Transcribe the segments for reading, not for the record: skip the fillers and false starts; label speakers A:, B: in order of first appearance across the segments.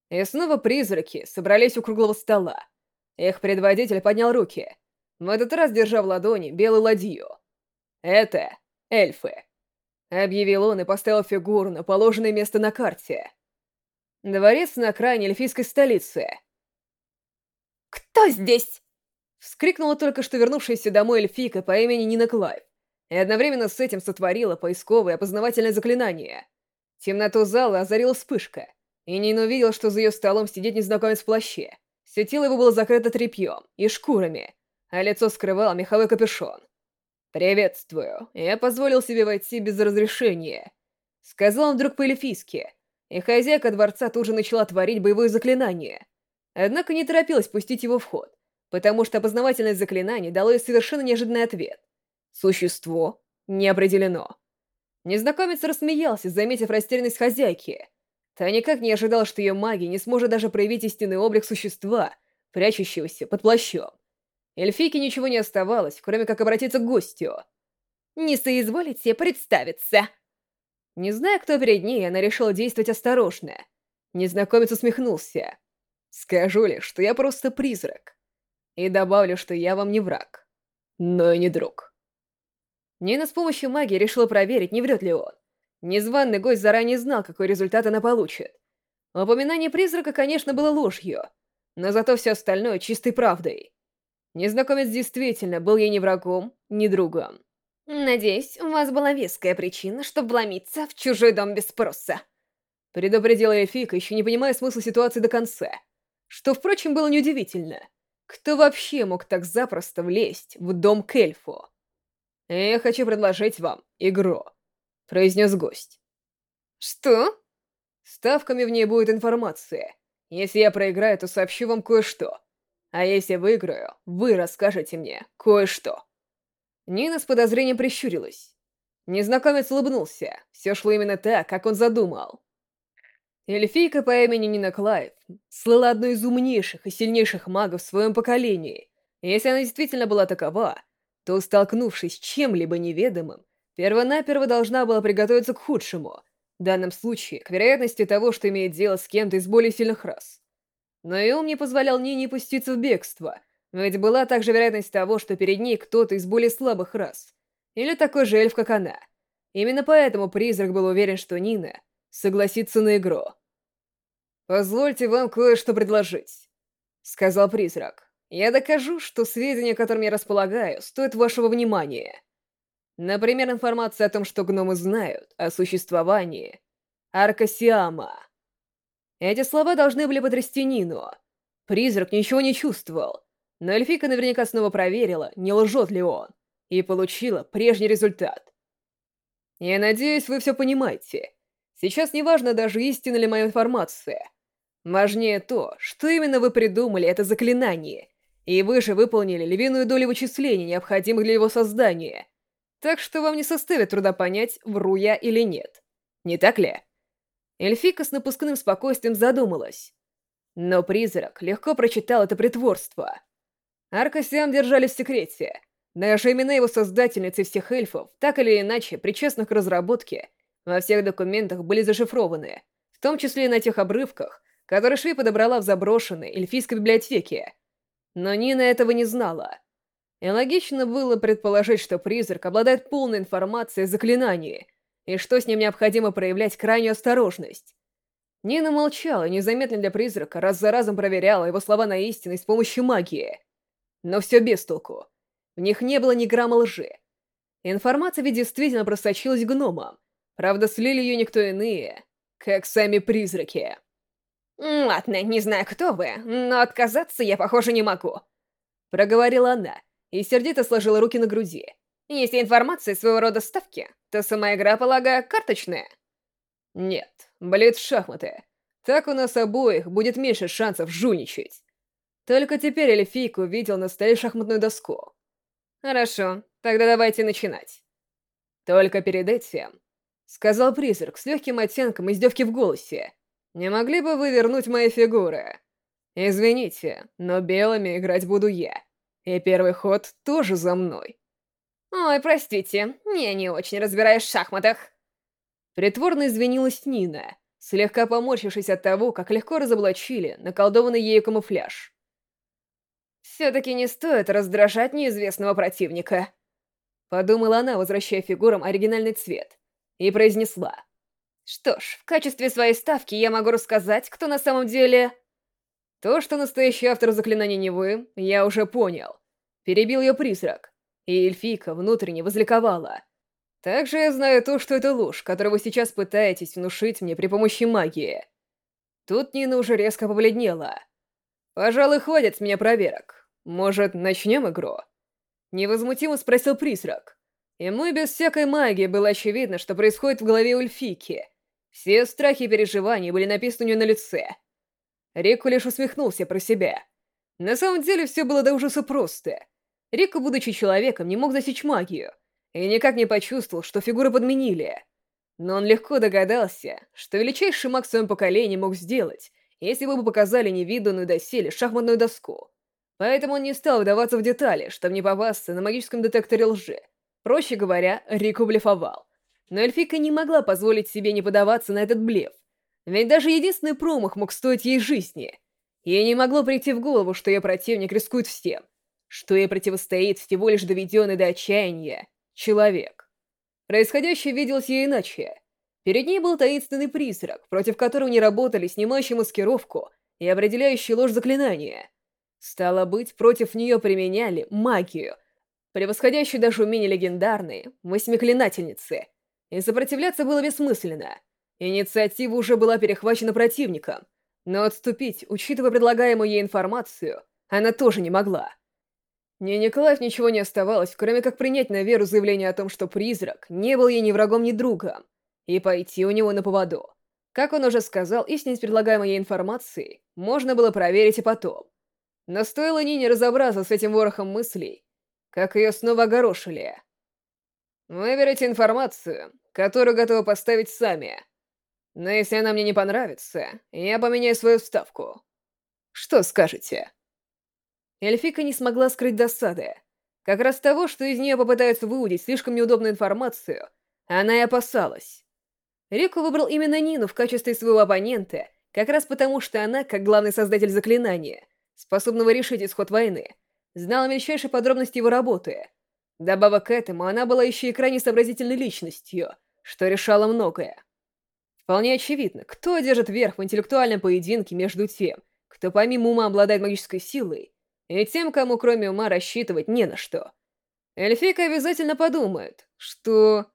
A: И снова призраки собрались у круглого стола. Их предводитель поднял руки, в этот раз держа в ладони белую ладью. «Это эльфы», — объявил он и поставил фигуру на положенное место на карте. Дворец на окраине эльфийской столицы.
B: «Кто здесь?»
A: Вскрикнула только что вернувшаяся домой эльфийка по имени Нина Клайв, и одновременно с этим сотворила поисковое опознавательное заклинание. Темноту зала озарила вспышка, и Нина увидела, что за ее столом сидит незнакомец в плаще. Все тело его было закрыто тряпьем и шкурами, а лицо скрывал меховой капюшон. «Приветствую. Я позволил себе войти без разрешения», — сказал он вдруг по-эльфийски, и хозяйка дворца тут же начала творить боевое заклинание. Однако не торопилась пустить его в ход, потому что опознавательное заклинание дало ей совершенно неожиданный ответ. Существо не определено. Незнакомец рассмеялся, заметив растерянность хозяйки. Та никак не ожидала, что ее магия не сможет даже проявить истинный облик существа, прячущегося под плащом. Эльфийке ничего не оставалось, кроме как обратиться к гостю.
B: «Не соизволите представиться?»
A: Не зная, кто перед ней, она решила действовать осторожно. Незнакомец усмехнулся. «Скажу лишь, что я просто призрак. И добавлю, что я вам не враг, но и не друг». Нина с помощью магии решила проверить, не врет ли он. Незваный гость заранее знал, какой результат она получит. Упоминание призрака, конечно, было ложью, но зато все остальное чистой правдой. Незнакомец действительно был ей ни врагом, ни другом.
B: «Надеюсь, у вас была веская причина, чтобы вломиться в чужой дом без спроса».
A: Предупредила эльфийка, еще не понимая смысла ситуации до конца. Что, впрочем, было неудивительно. Кто вообще мог так запросто влезть в дом к эльфу? «Я хочу предложить вам игру», — произнес гость.
B: «Что?»
A: «Ставками в ней будет информация. Если я проиграю, то сообщу вам кое-что. А если выиграю, вы расскажете мне кое-что». Нина с подозрением прищурилась. Незнакомец улыбнулся. Все шло именно так, как он задумал. Эльфийка по имени Нина Клайв слыла одной из умнейших и сильнейших магов в своем поколении. И если она действительно была такова, то, столкнувшись с чем-либо неведомым, первонаперво должна была приготовиться к худшему, в данном случае к вероятности того, что имеет дело с кем-то из более сильных рас. Но и ум не позволял Нине пуститься в бегство, ведь была также вероятность того, что перед ней кто-то из более слабых рас, или такой же эльф, как она. Именно поэтому призрак был уверен, что Нина согласится на игру. «Позвольте вам кое-что предложить», — сказал призрак. «Я докажу, что сведения, которыми я располагаю, стоят вашего внимания. Например, информация о том, что гномы знают о существовании Аркасиама». Эти слова должны были потрясти Нину. Призрак ничего не чувствовал, но эльфийка наверняка снова проверила, не лжет ли он, и получила прежний результат. «Я надеюсь, вы все понимаете. Сейчас не важно даже, истинна ли моя информация. Важнее то, что именно вы придумали это заклинание, и вы же выполнили львиную долю вычислений, необходимых для его создания. Так что вам не составит труда понять, вру я или нет. Не так ли?» Эльфика с напускным спокойствием задумалась. Но призрак легко прочитал это притворство. Аркасиам держали в секрете. Даже имена его создательницы всех эльфов, так или иначе, причастных к разработке, во всех документах были зашифрованы, в том числе и на тех обрывках, которые Шви подобрала в заброшенной эльфийской библиотеке. Но Нина этого не знала. И логично было предположить, что призрак обладает полной информацией о заклинании, и что с ним необходимо проявлять крайнюю осторожность. Нина молчала, незаметно для призрака, раз за разом проверяла его слова на истинность с помощью магии. Но все без толку. В них не было ни грамма лжи. Информация ведь действительно просочилась к гномам. Правда, слили ее никто иные, как сами призраки.
B: «Ладно, не знаю, кто вы, но отказаться я, похоже, не могу».
A: Проговорила она и сердито сложила руки на груди.
B: «Если информация своего рода ставки, то сама игра, полагаю, карточная».
A: Нет, блиц шахматы. Так у нас обоих будет меньше шансов жульничать. Только теперь эльфийка увидел на столе шахматную доску.
B: «Хорошо, тогда давайте начинать».
A: Только перед этим, сказал призрак с легким оттенком издевки в голосе, не могли бы вы вернуть мои фигуры? Извините, но белыми играть буду я. И первый ход тоже за мной.
B: «Ой, простите, я не очень разбираюсь в шахматах».
A: Притворно извинилась Нина, слегка поморщившись от того, как легко разоблачили наколдованный ею камуфляж.
B: «Все-таки не стоит раздражать неизвестного противника»,
A: — подумала она, возвращая фигурам оригинальный цвет, и произнесла.
B: «Что ж, в качестве своей ставки я могу рассказать, кто на самом деле...»
A: То, что настоящий автор заклинания не вы, я уже понял. Перебил ее призрак, и эльфийка внутренне возликовала. Также я знаю то, что это ложь, которую вы сейчас пытаетесь внушить мне при помощи магии. Тут Нина уже резко побледнела. Пожалуй, хватит с меня проверок. Может, начнем игру? Невозмутимо спросил призрак. Ему и без всякой магии было очевидно, что происходит в голове у эльфийки. Все страхи и переживания были написаны у нее на лице. Рику лишь усмехнулся про себя. На самом деле все было до ужаса просто. Рику, будучи человеком, не мог засечь магию, и никак не почувствовал, что фигуры подменили. Но он легко догадался, что величайший маг в своем поколении мог сделать, если бы показали невиданную доселе шахматную доску. Поэтому он не стал вдаваться в детали, чтобы не попасться на магическом детекторе лжи. Проще говоря, Рику блефовал. Но эльфийка не могла позволить себе не поддаваться на этот блеф. Ведь даже единственный промах мог стоить ей жизни. Ей не могло прийти в голову, что ее противник рискует всем, что ей противостоит всего лишь доведенный до отчаяния человек. Происходящее виделось ей иначе. Перед ней был таинственный призрак, против которого не работали снимающий маскировку и определяющий ложь заклинания. Стало быть, против нее применяли магию, превосходящую даже умение легендарной восьмиклинательницы, и сопротивляться было бессмысленно. Инициатива уже была перехвачена противником, но отступить, учитывая предлагаемую ей информацию, она тоже не могла. Ни Николаев ничего не оставалось, кроме как принять на веру заявление о том, что призрак не был ей ни врагом, ни другом, и пойти у него на поводу. Как он уже сказал, истинность предлагаемой ей информации можно было проверить и потом. Но стоило Нине разобраться с этим ворохом мыслей, как ее снова огорошили. «Выберите информацию, которую готовы поставить сами. Но если она мне не понравится, я поменяю свою ставку. Что скажете?» Эльфика не смогла скрыть досады. Как раз того, что из нее попытаются выудить слишком неудобную информацию, она и опасалась. Рику выбрал именно Нину в качестве своего оппонента, как раз потому, что она, как главный создатель заклинания, способного решить исход войны, знала мельчайшие подробности его работы. Добавок к этому, она была еще и крайне сообразительной личностью, что решало многое. Вполне очевидно, кто одержит верх в интеллектуальном поединке между тем, кто помимо ума обладает магической силой, и тем, кому кроме ума рассчитывать не на что. Эльфийка обязательно подумает, что...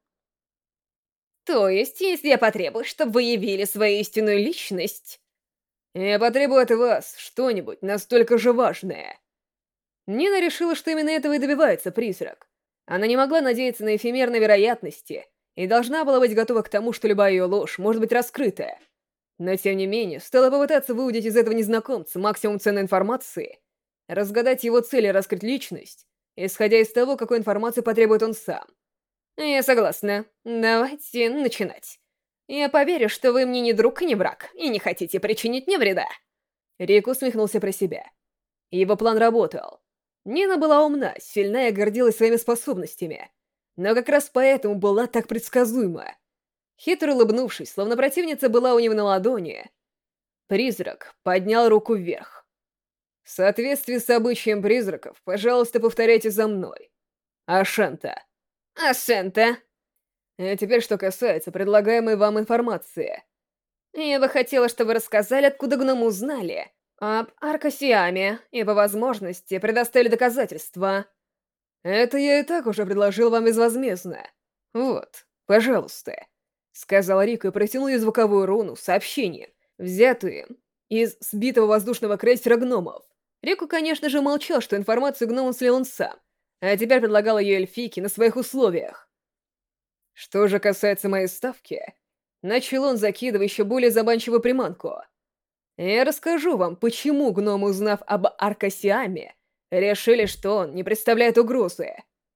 B: «То есть, если я потребую, чтобы вы явили свою истинную личность...»
A: «Я потребую от вас что-нибудь настолько же важное». Нина решила, что именно этого и добивается призрак. Она не могла надеяться на эфемерные вероятности и должна была быть готова к тому, что любая ее ложь может быть раскрыта. Но, тем не менее, стала попытаться выудить из этого незнакомца максимум ценной информации, разгадать его цель и раскрыть личность, исходя из того, какой информации потребует он сам.
B: «Я согласна. Давайте начинать. Я поверю, что вы мне не друг и не враг, и не хотите причинить мне вреда».
A: Рик усмехнулся про себя. Его план работал. Нина была умна, сильна и гордилась своими способностями, но как раз поэтому была так предсказуема. Хитро улыбнувшись, словно противница была у него на ладони, призрак поднял руку вверх. В соответствии с обычаем призраков, пожалуйста, повторяйте за мной. Ашента.
B: «Ашента!»
A: А теперь, что касается предлагаемой вам информации.
B: Я бы хотела, чтобы вы рассказали, откуда гномы узнали об Аркасиаме и, по возможности, предоставили доказательства.
A: Это я и так уже предложил вам безвозмездно. Вот, пожалуйста. Сказал Рик и протянул ей звуковую руну сообщение, взятую из сбитого воздушного крейсера гномов. Рику, конечно же, молчал, что информацию гномам слил он сам, а теперь предлагал ее эльфийке на своих условиях. Что же касается моей ставки, начал он, закидывая еще более заманчивую приманку. Я расскажу вам, почему гномы, узнав об Аркасиаме, решили, что он не представляет угрозы.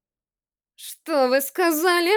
B: «Что вы сказали?»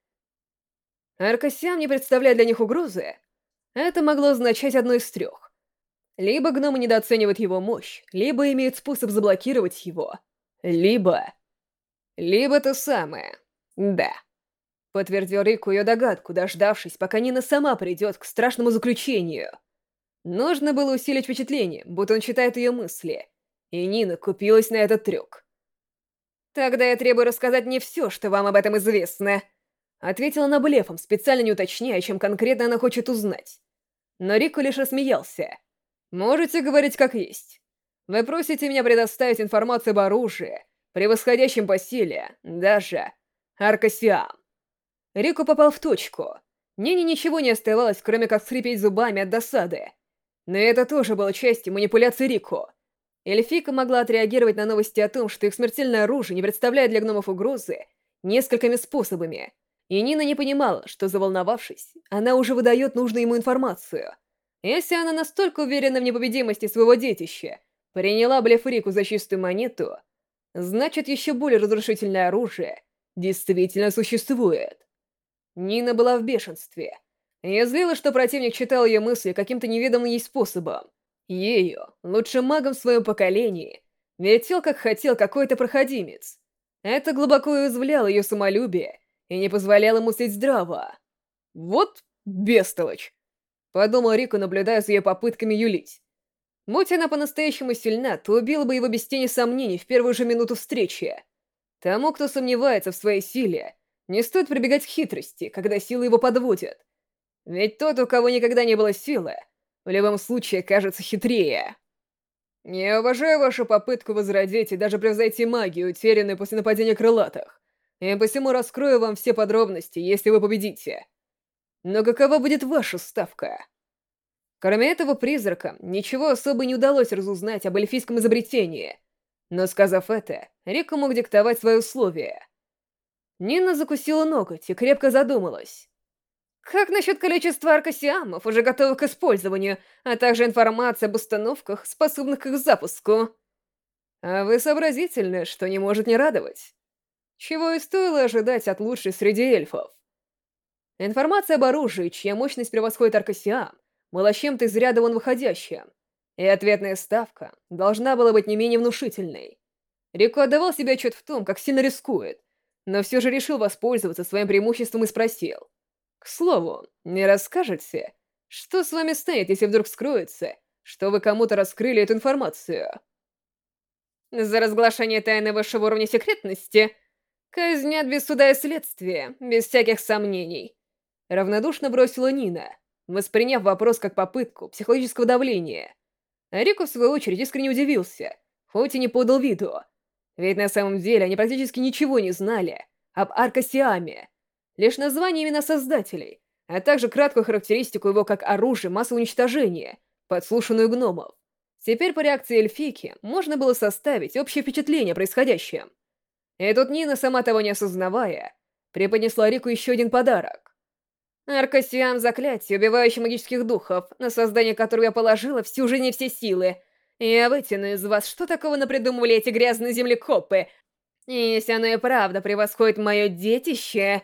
A: Аркасиам не представляет для них угрозы. Это могло означать одно из трех. Либо гномы недооценивают его мощь, либо имеют способ заблокировать его, либо то самое. Да. Подтвердил Рику ее догадку, дождавшись, пока Нина сама придет к страшному заключению. Нужно было усилить впечатление, будто он читает ее мысли. И Нина купилась на этот трюк. «Тогда я требую рассказать мне все, что вам об этом известно», — ответила она блефом, специально не уточняя, чем конкретно она хочет узнать. Но Рику лишь рассмеялся. «Можете говорить как есть. Вы просите меня предоставить информацию об оружии, превосходящем по силе, даже Аркасиам». Рику попал в точку. Нине ничего не оставалось, кроме как скрипеть зубами от досады. Но это тоже было частью манипуляции Рику. Эльфийка могла отреагировать на новости о том, что их смертельное оружие не представляет для гномов угрозы, несколькими способами. И Нина не понимала, что, заволновавшись, она уже выдает нужную ему информацию. Если она настолько уверена в непобедимости своего детища, приняла блеф Рику за чистую монету, значит, еще более разрушительное оружие действительно существует. Нина была в бешенстве. Ее злило, что противник читал ее мысли каким-то неведомым ей способом. Ею, лучшим магом в своем поколении, вертел как хотел какой-то проходимец. Это глубоко уязвляло ее самолюбие и не позволяло мыслить здраво. «Вот бестолочь!» — подумал Рико, наблюдая за ее попытками юлить. Будь она по-настоящему сильна, то убила бы его без тени сомнений в первую же минуту встречи. Тому, кто сомневается в своей силе, не стоит прибегать к хитрости, когда силы его подводят. Ведь тот, у кого никогда не было силы, в любом случае кажется хитрее. Я уважаю вашу попытку возродить и даже превзойти магию, утерянную после нападения крылатых, и посему раскрою вам все подробности, если вы победите. Но какова будет ваша ставка? Кроме этого призрака, ничего особо не удалось разузнать об эльфийском изобретении. Но сказав это, Рико мог диктовать свои условия. Нина закусила ноготь и крепко задумалась. Как насчет количества аркасиамов, уже готовых к использованию, а также информация об установках, способных к их запуску? А вы сообразительны, что не может не радовать. Чего и стоило ожидать от лучшей среди эльфов. Информация об оружии, чья мощность превосходит аркасиам, была чем-то из ряда вон выходящим, и ответная ставка должна была быть не менее внушительной. Рико отдавал себе отчет в том, как сильно рискует, но все же решил воспользоваться своим преимуществом и спросил. «К слову, не расскажете, что с вами станет, если вдруг вскроется, что вы кому-то раскрыли эту информацию?» «За разглашение тайны высшего уровня секретности казнят без суда и следствия, без всяких сомнений», — равнодушно бросила Нина, восприняв вопрос как попытку психологического давления. А Рико, в свою очередь, искренне удивился, хоть и не подал виду. Ведь на самом деле они практически ничего не знали об Аркасиаме, лишь название и имена создателей, а также краткую характеристику его как оружие массового уничтожения, подслушанную гномов. Теперь по реакции эльфийки можно было составить общее впечатление о происходящем. И тут Нина, сама того не осознавая, преподнесла Рику еще один подарок. Аркасиам — заклятие, убивающее магических духов, на создание которого я положила всю жизнь и все силы. Я вытяну из вас, что такого напридумывали эти грязные землекопы. И если оно и правда превосходит мое детище...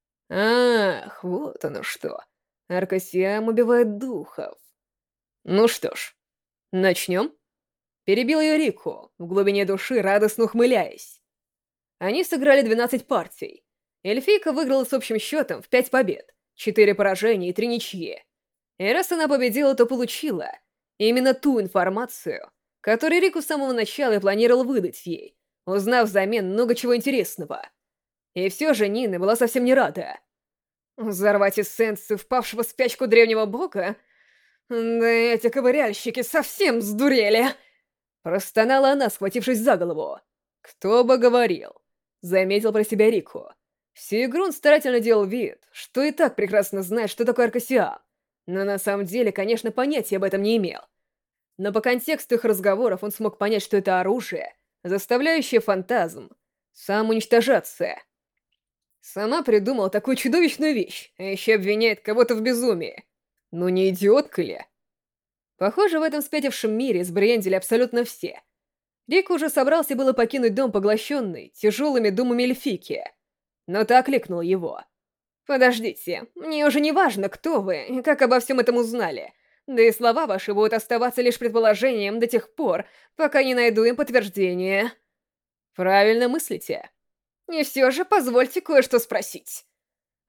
A: Ах, вот оно что. Аркасиам убивает духов. Ну что ж, начнем? Перебил ее Рику, в глубине души радостно ухмыляясь. Они сыграли 12 партий. Эльфийка выиграла с общим счетом в 5 побед, 4 поражения и 3 ничьи. И раз она победила, то получила именно ту информацию, которую Рику с самого начала и планировал выдать ей, узнав взамен много чего интересного. И все же Нина была совсем не рада. Взорвать эссенцию впавшего в спячку древнего бога? Да эти ковыряльщики совсем сдурели! Простонала она, схватившись за голову. «Кто бы говорил?» — заметил про себя Рику. Всю игру он старательно делал вид, что и так прекрасно знает, что такое Аркасиам, но на самом деле, конечно, понятия об этом не имел. Но по контексту их разговоров он смог понять, что это оружие, заставляющее фантазм самоуничтожаться. Сама придумала такую чудовищную вещь, а еще обвиняет кого-то в безумии. Ну не идиотка ли? Похоже, в этом спятившем мире сбрендили абсолютно все. Рико уже собрался было покинуть дом, поглощенный тяжелыми думами эльфийки, но та окликнула его. «Подождите, мне уже не важно, кто вы и как обо всем этом узнали. Да и слова ваши будут оставаться лишь предположением до тех пор, пока не найду им подтверждения». «Правильно мыслите». «И все же позвольте кое-что спросить».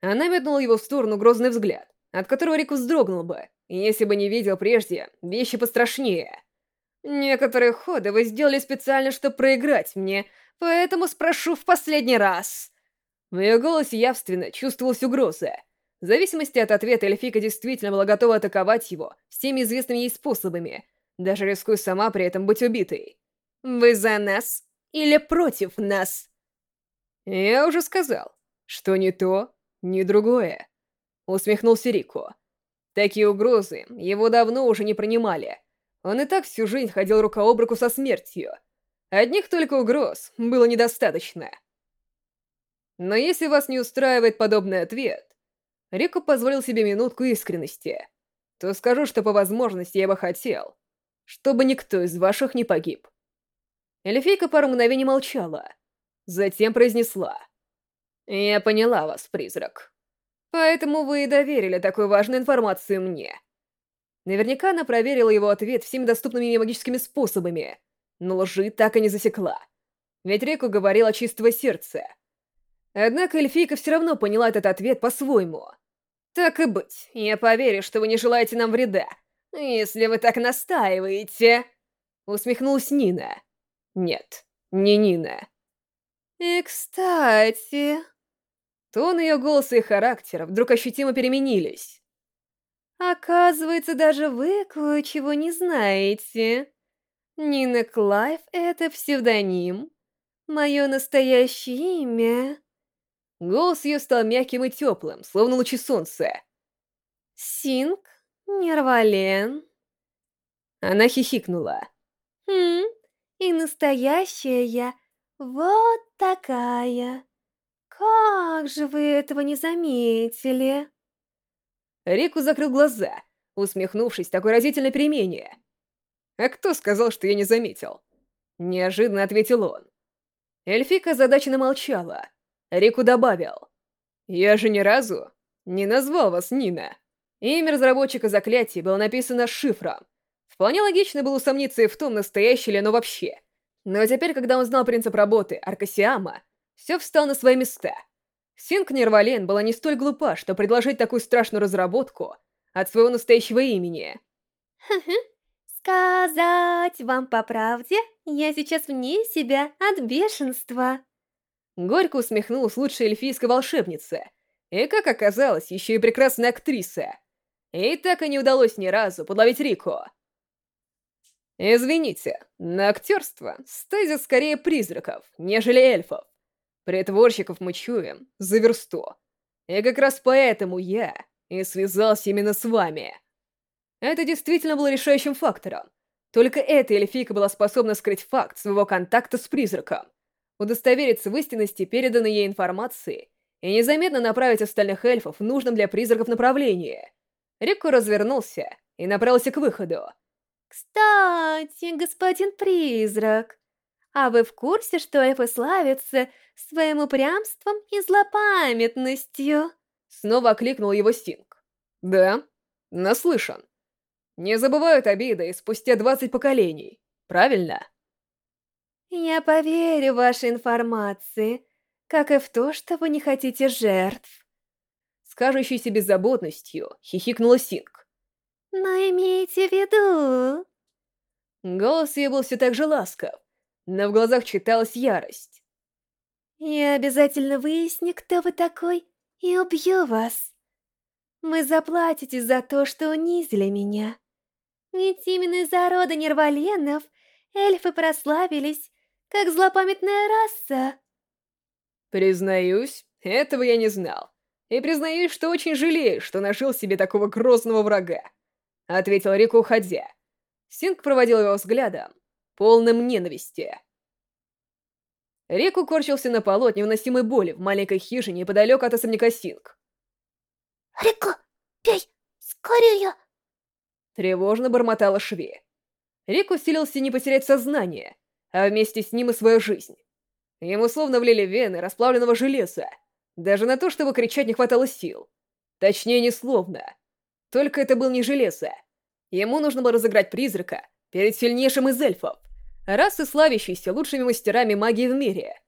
A: Она метнула его в сторону грозный взгляд, от которого Рику вздрогнул бы, если бы не видел прежде вещи пострашнее. «Некоторые ходы вы сделали специально, чтобы проиграть мне, поэтому спрошу в последний раз». В ее голосе явственно чувствовалась угроза. В зависимости от ответа, эльфийка действительно была готова атаковать его всеми известными ей способами, даже рискуя сама при этом быть убитой. «Вы за нас или против нас?» «Я уже сказал, что ни то, ни другое», — усмехнулся Рико. Такие угрозы его давно уже не принимали. Он и так всю жизнь ходил рука об руку со смертью. Одних только угроз было недостаточно. Но если вас не устраивает подобный ответ, Рико позволил себе минутку искренности, то скажу, что по возможности я бы хотел, чтобы никто из ваших не погиб. Эльфийка пару мгновений молчала, затем произнесла: «Я поняла вас, призрак. Поэтому вы и доверили такую важную информацию мне». Наверняка она проверила его ответ всеми доступными ей магическими способами, но лжи так и не засекла. Ведь Рико говорил от чистого сердца. Однако эльфийка все равно поняла этот ответ по-своему. «Так и быть, я поверю, что вы не желаете нам вреда, если вы так настаиваете», — усмехнулась Нина. Нет, не Нина. «И кстати...» Тон ее голоса и характера вдруг ощутимо переменились. «Оказывается, даже вы кое-чего не знаете. Нина Клайв — это псевдоним. Мое настоящее имя...» Голос ее стал мягким и теплым, словно лучи солнца. «Синг Нервален». Она хихикнула. И настоящая я вот такая. Как же вы этого не заметили?» Рику закрыл глаза, усмехнувшись такой разительной перемене. «А кто сказал, что я не заметил?» Неожиданно ответил он. Эльфика озадаченно молчала. Рику добавил: «Я же ни разу не назвал вас Нина». Имя разработчика заклятий было написано шифром. Вполне логично было усомниться и в том, настоящее ли оно вообще. Но теперь, когда он знал принцип работы Аркасиама, все встало на свои места. Синг Нервален была не столь глупа, что предложить такую страшную разработку от своего настоящего имени. «Сказать вам по правде, я сейчас вне себя от бешенства». Горько усмехнулась лучшая эльфийская волшебница, и, как оказалось, еще и прекрасная актриса. И так и не удалось ни разу подловить Рико. «Извините, на актерство стезя скорее призраков, нежели эльфов. Притворщиков мы чуем за версту. И как раз поэтому я и связался именно с вами». Это действительно было решающим фактором. Только эта эльфийка была способна скрыть факт своего контакта с призраком, удостовериться в истинности переданной ей информации и незаметно направить остальных эльфов в нужном для призраков направлении. Рико развернулся и направился к выходу. «Кстати, господин призрак, а вы в курсе, что эльфы славятся своим упрямством и злопамятностью?» Снова окликнул его Синг. «Да, наслышан. Не забывают обиды спустя 20 поколений, правильно?» «Я поверю вашей информации, как и в то, что вы не хотите жертв». С кажущейся беззаботностью хихикнула Синг. «Но имейте в виду...» Голос ее был все так же ласков, но в глазах читалась ярость. «Я обязательно выясню, кто вы такой, и убью вас. Вы заплатите за то, что унизили меня. Ведь именно из-за рода Нерваленов эльфы прославились как злопамятная раса». «Признаюсь, этого я не знал. И признаюсь, что очень жалею, что нашел себе такого грозного врага», — ответил Рико, уходя. Синг проводил его взглядом, полным ненависти. Рико корчился на полу от невыносимой боли в маленькой хижине неподалеку от особняка Синг.
C: «Рико, пей! Скорее!»
A: Тревожно бормотала Шви. Рико силился не потерять сознание, а вместе с ним и свою жизнь. Ему словно влили в вены расплавленного железа. Даже на то, чтобы кричать, не хватало сил. Точнее, не словно. Только это был не железо. Ему нужно было разыграть призрака перед сильнейшим из эльфов, расы, славящейся лучшими мастерами магии в мире.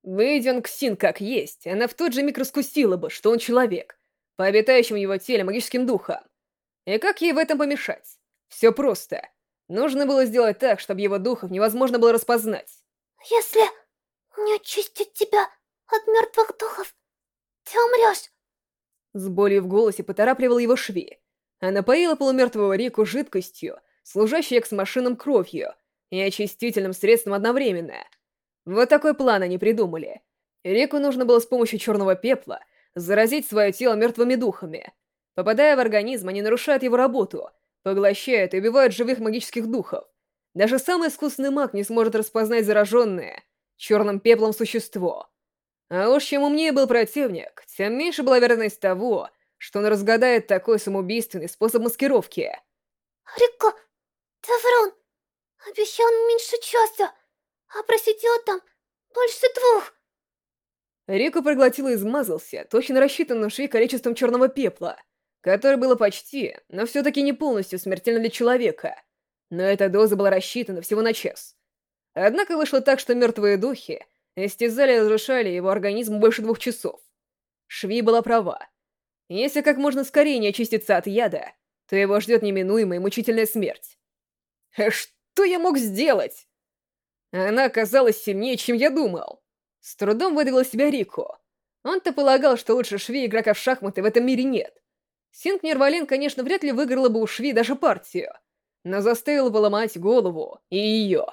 A: Выйдя он к Син как есть, она в тот же миг раскусила бы, что он человек, по обитающим в его теле магическим духам. И как ей в этом помешать? Все просто. Нужно было сделать так, чтобы его духов невозможно было распознать.
C: Если не очистить тебя от мертвых духов, ты умрешь.
A: С болью в голосе поторапливал его Шви. Она поила полумертвого Рику жидкостью, служащей экс-машинам кровью и очистительным средством одновременно. Вот такой план они придумали. Рику нужно было с помощью черного пепла заразить свое тело мертвыми духами. Попадая в организм, они нарушают его работу, поглощают и убивают живых магических духов. Даже самый искусный маг не сможет распознать зараженное черным пеплом существо. А уж чем умнее был противник, тем меньше была вероятность того, что он разгадает такой самоубийственный способ маскировки.
C: Рико, ты врун. Обещал меньше часа, а просидел там больше 2.
A: Рико проглотил и измазался, точно рассчитанным Шви количеством черного пепла, которое было почти, но все-таки не полностью смертельно для человека. Но эта доза была рассчитана всего на час. Однако вышло так, что мертвые духи истязали и разрушали его организм больше 2 часов. Шви была права. Если как можно скорее не очиститься от яда, то его ждет неминуемая и мучительная смерть. Что я мог сделать? Она оказалась сильнее, чем я думал. С трудом выдавил из себя Рико. Он-то полагал, что лучше Шви игрока в шахматы в этом мире нет. Синг Нервалин, конечно, вряд ли выиграла бы у Шви даже партию, но заставила бы ломать голову и ее.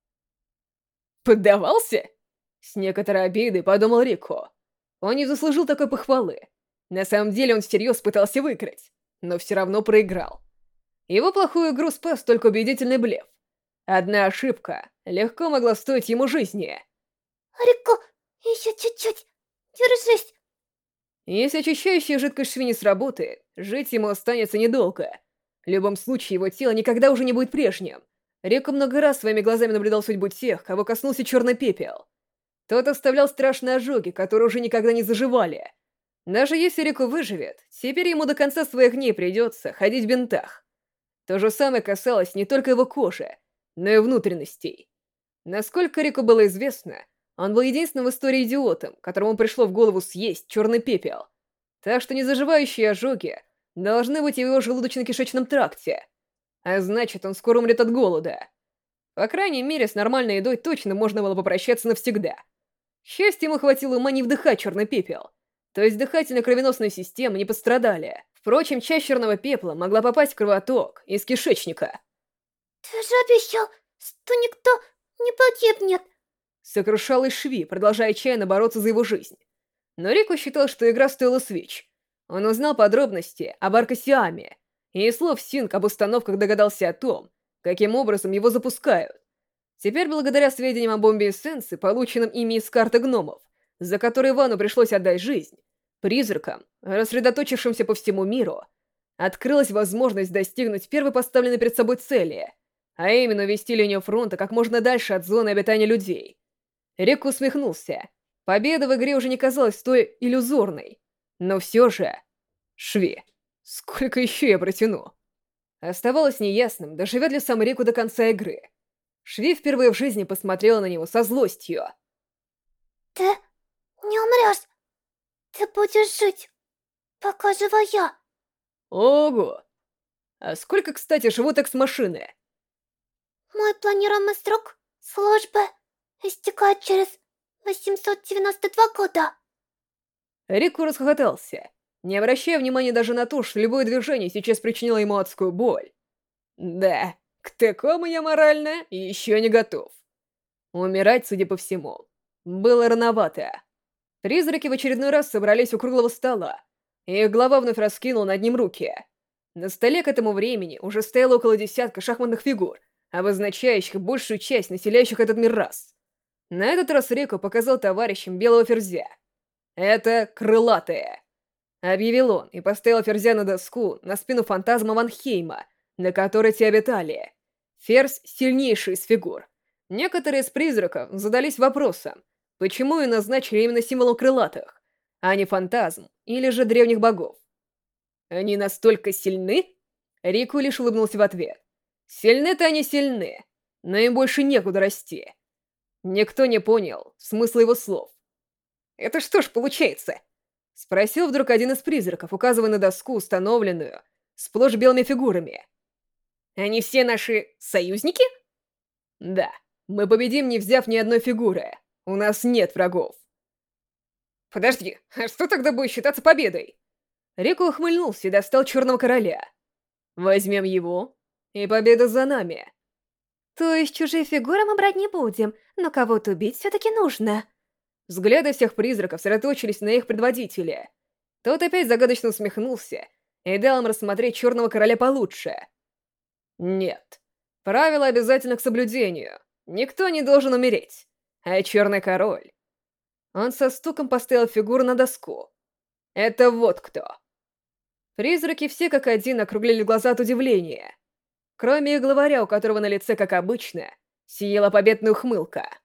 A: «Поддавался?» С некоторой обидой подумал Рико. Он не заслужил такой похвалы. На самом деле он всерьез пытался выиграть, но все равно проиграл. Его плохую игру спас только убедительный блеф. Одна ошибка легко могла стоить ему жизни.
C: Рико, еще чуть-чуть. Держись.
A: Если очищающая жидкость Шви не сработает, жить ему останется недолго. В любом случае, его тело никогда уже не будет прежним. Рико много раз своими глазами наблюдал судьбу тех, кого коснулся черный пепел. Тот оставлял страшные ожоги, которые уже никогда не заживали. Даже если Рико выживет, теперь ему до конца своих дней придется ходить в бинтах. То же самое касалось не только его кожи, но и внутренностей. Насколько Рико было известно, он был единственным в истории идиотом, которому пришло в голову съесть черный пепел. Так что незаживающие ожоги должны быть в его желудочно-кишечном тракте. А значит, он скоро умрет от голода. По крайней мере, с нормальной едой точно можно было попрощаться навсегда. К счастью, ему хватило ума не вдыхать черный пепел. То есть дыхательно-кровеносные системы не пострадали. Впрочем, часть черного пепла могла попасть в кровоток из кишечника.
C: Ты же обещал, что никто не погибнет.
A: Сокрушалась Шви, продолжая отчаянно бороться за его жизнь. Но Рико считал, что игра стоила свеч. Он узнал подробности об Аркасиаме, и из слов Синг об установках догадался о том, каким образом его запускают. Теперь, благодаря сведениям о бомбе эссенции, полученным ими из карты гномов, за которые Ивану пришлось отдать жизнь, призракам, рассредоточившимся по всему миру, открылась возможность достигнуть первой поставленной перед собой цели, а именно увести линию фронта как можно дальше от зоны обитания людей. Рик усмехнулся. Победа в игре уже не казалась столь иллюзорной. Но все же... Шви, сколько еще я протяну? Оставалось неясным, доживет ли сам Рику до конца игры. Шви впервые в жизни посмотрела на него со злостью.
C: Ты не умрешь. Ты будешь жить, пока жива я.
A: Ого! А сколько, кстати, живут экс-машины?
C: Мой планируемый срок службы истекает через 892 года.
A: Рику расхохотался, не обращая внимания даже на то, что любое движение сейчас причинило ему адскую боль. Да, к такому я морально еще не готов. Умирать, судя по всему, было рановато. Призраки в очередной раз собрались у круглого стола, и их глава вновь раскинул над ним руки. На столе к этому времени уже стояло около десятка шахматных фигур, обозначающих большую часть населяющих этот мир рас. На этот раз Рико показал товарищам белого ферзя. «Это крылатые», — объявил он и поставил ферзя на доску на спину фантазма Ванхейма, на которой те обитали. Ферзь — сильнейший из фигур. Некоторые из призраков задались вопросом, почему и назначили именно символом крылатых, а не фантазм или же древних богов. Они настолько сильны? Рику лишь улыбнулся в ответ. Сильны-то они сильны, но им больше некуда расти. Никто не понял смысла его слов, Это что ж получается? Спросил вдруг один из призраков, указывая на доску, установленную сплошь белыми фигурами. Они все наши союзники? Да, мы победим, не взяв ни одной фигуры. У нас нет врагов. Подожди, а что тогда будет считаться победой? Рико ухмыльнулся и достал Черного Короля. Возьмем его, и победа за нами.
C: То есть чужие фигуры мы брать не будем, но кого-то убить все-таки нужно.
A: Взгляды всех призраков сосредоточились на их предводителе. Тот опять загадочно усмехнулся и дал им рассмотреть Черного Короля получше. Нет. Правила обязательны к соблюдению. Никто не должен умереть. А Черный Король... Он со стуком поставил фигуру на доску. Это вот кто. Призраки все как один округлили глаза от удивления. Кроме их главаря, у которого на лице, как обычно, сияла победная ухмылка.